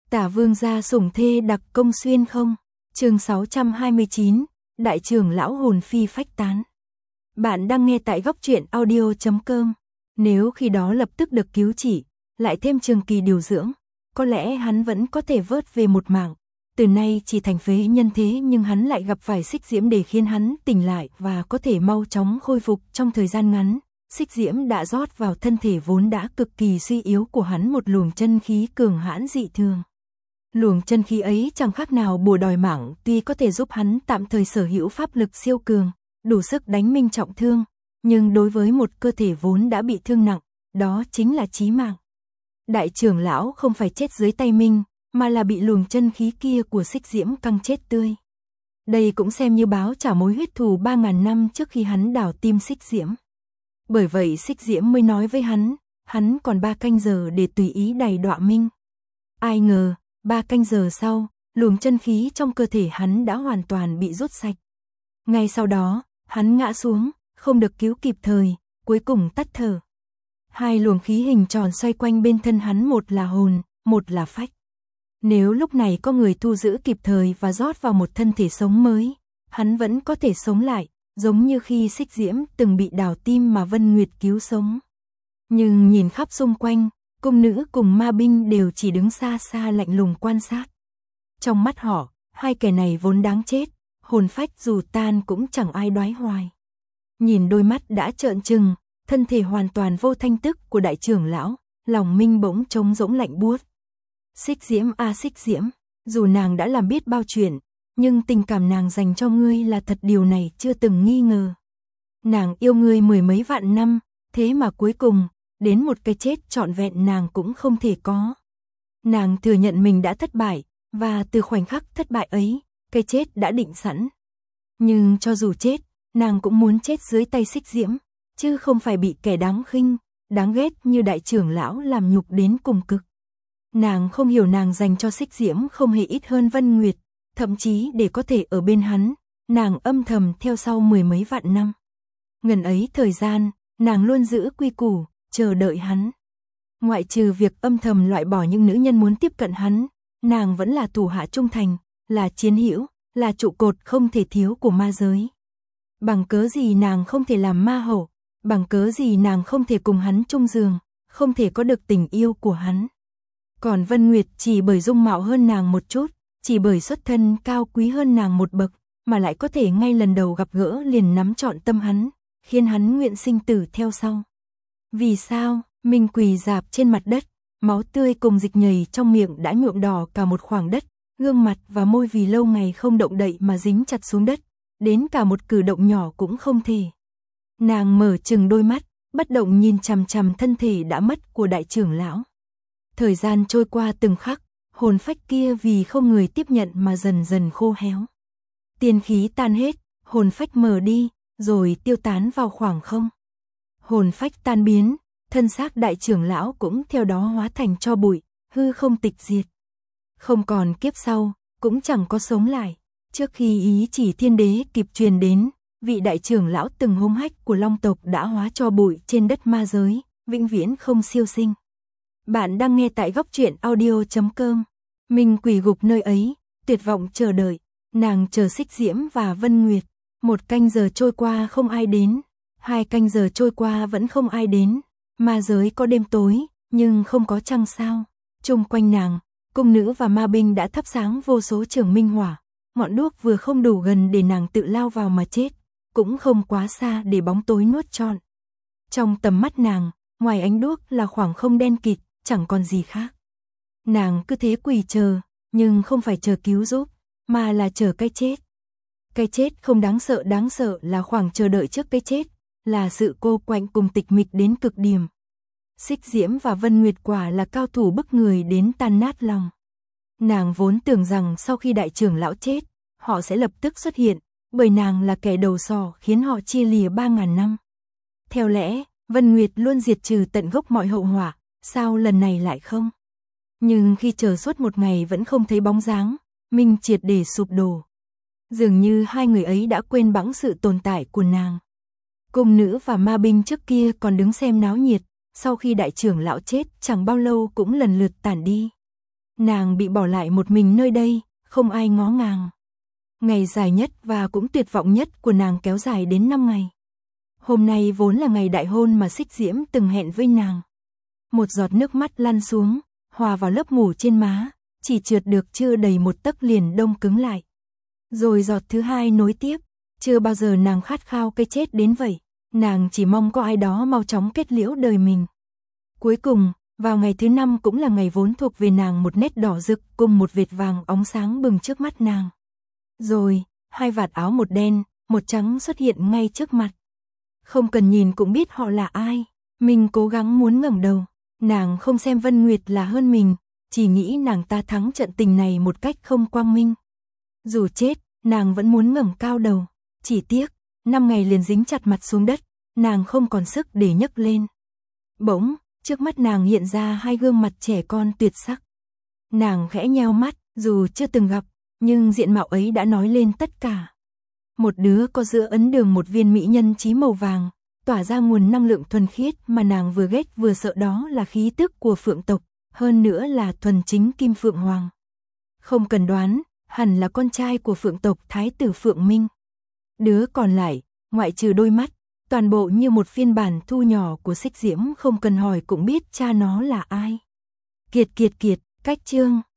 Tả vương gia sủng thê đặc công xuyên không? Chương 629, Đại trưởng lão hồn phi phách tán. Bạn đang nghe tại góc truyện audio.com. Nếu khi đó lập tức được cứu trị, lại thêm trường kỳ điều dưỡng, có lẽ hắn vẫn có thể vớt về một mạng. Từ nay chỉ thành phế nhân thế nhưng hắn lại gặp phải Xích Diễm để khiến hắn tỉnh lại và có thể mau chóng khôi phục trong thời gian ngắn. Xích Diễm đã rót vào thân thể vốn đã cực kỳ suy yếu của hắn một luồng chân khí cường hãn dị thường. Luồng chân khí ấy chẳng khác nào bùa đòi mạng, tuy có thể giúp hắn tạm thời sở hữu pháp lực siêu cường, đủ sức đánh minh trọng thương, nhưng đối với một cơ thể vốn đã bị thương nặng, đó chính là chí mạng. Đại trưởng lão không phải chết dưới tay Minh, mà là bị luồng chân khí kia của Xích Diễm căng chết tươi. Đây cũng xem như báo trả mối huyết thù 3.000 năm trước khi hắn đảo tim Xích Diễm. Bởi vậy Xích Diễm mới nói với hắn còn 3 canh giờ để tùy ý đày đọa Minh. Ai ngờ, 3 canh giờ sau, luồng chân khí trong cơ thể hắn đã hoàn toàn bị rút sạch. Ngay sau đó, hắn ngã xuống, không được cứu kịp thời, cuối cùng tắt thở. 2 luồng khí hình tròn xoay quanh bên thân hắn, một là hồn, một là phách. Nếu lúc này có người thu giữ kịp thời và rót vào một thân thể sống mới, hắn vẫn có thể sống lại, giống như khi Xích Diễm từng bị đào tim mà Vân Nguyệt cứu sống. Nhưng nhìn khắp xung quanh, cung nữ cùng ma binh đều chỉ đứng xa xa lạnh lùng quan sát. Trong mắt họ, 2 kẻ này vốn đáng chết, hồn phách dù tan cũng chẳng ai đoái hoài. Nhìn đôi mắt đã trợn trừng, thân thể hoàn toàn vô thanh tức của đại trưởng lão, lòng Minh bỗng trống rỗng lạnh buốt. Xích Diễm à Xích Diễm, dù nàng đã làm biết bao chuyện, nhưng tình cảm nàng dành cho ngươi là thật, điều này chưa từng nghi ngờ. Nàng yêu ngươi 10 mấy vạn năm, thế mà cuối cùng, đến một cái chết trọn vẹn nàng cũng không thể có. Nàng thừa nhận mình đã thất bại, và từ khoảnh khắc thất bại ấy, cái chết đã định sẵn. Nhưng cho dù chết, nàng cũng muốn chết dưới tay Xích Diễm, chứ không phải bị kẻ đáng khinh, đáng ghét như đại trưởng lão làm nhục đến cùng cực. Nàng không hiểu nàng dành cho Xích Diễm không hề ít hơn Vân Nguyệt, thậm chí để có thể ở bên hắn, nàng âm thầm theo sau 10 mấy vạn năm. Ngần ấy thời gian, nàng luôn giữ quy củ, chờ đợi hắn. Ngoại trừ việc âm thầm loại bỏ những nữ nhân muốn tiếp cận hắn, nàng vẫn là thủ hạ trung thành, là chiến hữu, là trụ cột không thể thiếu của ma giới. Bằng cớ gì nàng không thể làm ma hậu, bằng cớ gì nàng không thể cùng hắn chung giường, không thể có được tình yêu của hắn. Còn Vân Nguyệt chỉ bởi dung mạo hơn nàng một chút, chỉ bởi xuất thân cao quý hơn nàng một bậc, mà lại có thể ngay lần đầu gặp gỡ liền nắm trọn tâm hắn, khiến hắn nguyện sinh tử theo sau. Vì sao? Minh quỳ rạp trên mặt đất, máu tươi cùng dịch nhầy trong miệng đã nhuộm đỏ cả một khoảng đất, gương mặt và môi vì lâu ngày không động đậy mà dính chặt xuống đất, đến cả một cử động nhỏ cũng không thể. Nàng mở trừng đôi mắt, bất động nhìn chằm chằm thân thể đã mất của đại trưởng lão. Thời gian trôi qua từng khắc, hồn phách kia vì không người tiếp nhận mà dần dần khô héo. Tiên khí tan hết, hồn phách mờ đi, rồi tiêu tán vào khoảng không. Hồn phách tan biến, thân xác đại trưởng lão cũng theo đó hóa thành tro bụi, hư không tịch diệt. Không còn kiếp sau, cũng chẳng có sống lại. Trước khi ý chỉ thiên đế kịp truyền đến, vị đại trưởng lão từng hung hách của Long tộc đã hóa tro bụi trên đất ma giới, vĩnh viễn không siêu sinh. Bạn đang nghe tại góc truyện audio.com. Minh quỳ gục nơi ấy, tuyệt vọng chờ đợi, nàng chờ Xích Diễm và Vân Nguyệt. 1 canh giờ trôi qua không ai đến, 2 canh giờ trôi qua vẫn không ai đến. Ma giới có đêm tối, nhưng không có trăng sao. Chung quanh nàng, cung nữ và ma binh đã thắp sáng vô số trường minh hỏa. Ngọn đuốc vừa không đủ gần để nàng tự lao vào mà chết, cũng không quá xa để bóng tối nuốt trọn. Trong tầm mắt nàng, ngoài ánh đuốc là khoảng không đen kịt, chẳng còn gì khác. Nàng cứ thế quỳ chờ, nhưng không phải chờ cứu giúp, mà là chờ cái chết. Cái chết không đáng sợ là khoảng chờ đợi trước cái chết, là sự cô quạnh cùng tịch mịch đến cực điểm. Xích Diễm và Vân Nguyệt quả là cao thủ bức người đến tan nát lòng. Nàng vốn tưởng rằng sau khi đại trưởng lão chết, họ sẽ lập tức xuất hiện, bởi nàng là kẻ đầu sỏ khiến họ chia lìa 3.000 năm. Theo lẽ, Vân Nguyệt luôn diệt trừ tận gốc mọi hậu họa, sao lần này lại không? Nhưng khi chờ suốt 1 ngày vẫn không thấy bóng dáng, Minh triệt để sụp đổ. Dường như 2 người ấy đã quên bẵng sự tồn tại của nàng. Cung nữ và ma binh trước kia còn đứng xem náo nhiệt, sau khi đại trưởng lão chết chẳng bao lâu cũng lần lượt tản đi. Nàng bị bỏ lại một mình nơi đây, không ai ngó ngàng. Ngày dài nhất và cũng tuyệt vọng nhất của nàng kéo dài đến 5 ngày. Hôm nay vốn là ngày đại hôn mà Xích Diễm từng hẹn với nàng. Một giọt nước mắt lăn xuống, hòa vào lớp ngủ trên má, chỉ trượt được chưa đầy một tấc liền đông cứng lại. Rồi giọt thứ hai nối tiếp, chưa bao giờ nàng khát khao cái chết đến vậy, nàng chỉ mong có ai đó mau chóng kết liễu đời mình. Cuối cùng, vào ngày thứ 5 cũng là ngày vốn thuộc về nàng, một nét đỏ rực cùng một vệt vàng óng sáng bừng trước mắt nàng. Rồi, hai vạt áo một đen, một trắng xuất hiện ngay trước mặt. Không cần nhìn cũng biết họ là ai. Mình cố gắng muốn ngẩng đầu, nàng không xem Vân Nguyệt là hơn mình, chỉ nghĩ nàng ta thắng trận tình này một cách không quang minh. Dù chết, nàng vẫn muốn ngẩng cao đầu, chỉ tiếc, 5 ngày liền dính chặt mặt xuống đất, nàng không còn sức để nhấc lên. Bỗng, trước mắt nàng hiện ra hai gương mặt trẻ con tuyệt sắc. Nàng khẽ nheo mắt, dù chưa từng gặp, nhưng diện mạo ấy đã nói lên tất cả. Một đứa có giữa ấn đường một viên mỹ nhân chí màu vàng, tỏa ra nguồn năng lượng thuần khiết mà nàng vừa ghét vừa sợ, đó là khí tức của Phượng tộc, hơn nữa là thuần chính Kim Phượng Hoàng. Không cần đoán, hẳn là con trai của Phượng tộc Thái tử Phượng Minh. Đứa còn lại, ngoại trừ đôi mắt, toàn bộ như một phiên bản thu nhỏ của Xích Diễm, không cần hỏi cũng biết cha nó là ai. Kiệt, cách chương